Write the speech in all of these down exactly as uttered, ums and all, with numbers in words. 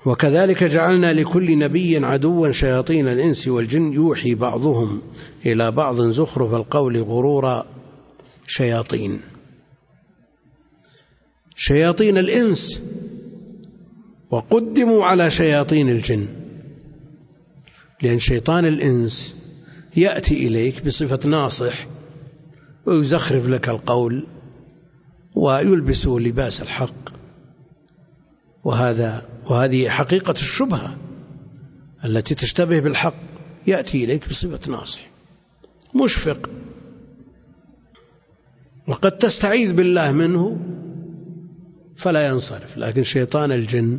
وكذلك جعلنا لكل نبي عدوا شياطين الإنس والجن يوحي بعضهم إلى بعض زخرف القول غرورا. شياطين شياطين الإنس وقدموا على شياطين الجن، لأن شيطان الإنس يأتي إليك بصفة ناصح ويزخرف لك القول ويلبسه لباس الحق، وهذا وهذه حقيقة الشبهة التي تشتبه بالحق. يأتي إليك بصفة ناصح مشفق، وقد تستعيذ بالله منه فلا ينصرف. لكن شيطان الجن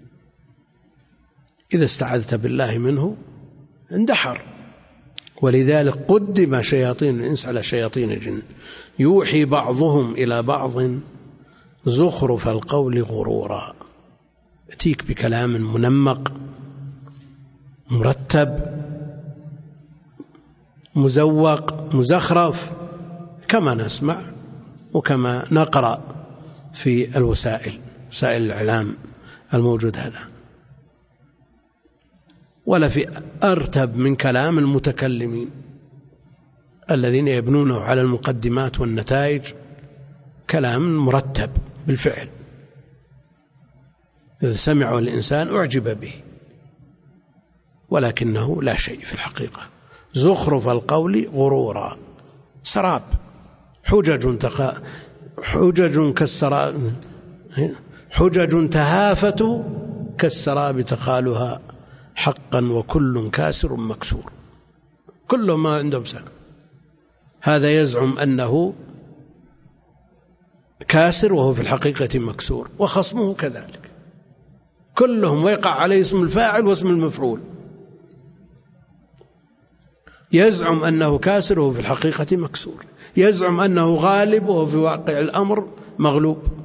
إذا استعذت بالله منه اندحر، ولذلك قدم شياطين الإنس على شياطين الجن. يوحي بعضهم إلى بعض زخرف القول غرورا، يأتيك بكلام منمق مرتب مزوق مزخرف كما نسمع وكما نقرأ في الوسائل وسائل الإعلام الموجود هذا، ولا في أرتب من كلام المتكلمين الذين يبنونه على المقدمات والنتائج، كلام مرتب بالفعل، إذا سمعه الإنسان أعجب به، ولكنه لا شيء في الحقيقة. زخرف القول غرورا، سراب، حجج تقا حجج كالسراب، حجج تهافت كالسراب تقالها حقا وكل كاسر مكسور. كل ما عندهم سنة، هذا يزعم أنه كاسر وهو في الحقيقة مكسور، وخصمه كذلك، كلهم ويقع عليه اسم الفاعل واسم المفعول. يزعم أنه كاسر وهو في الحقيقة مكسور، يزعم أنه غالب وهو في واقع الأمر مغلوب.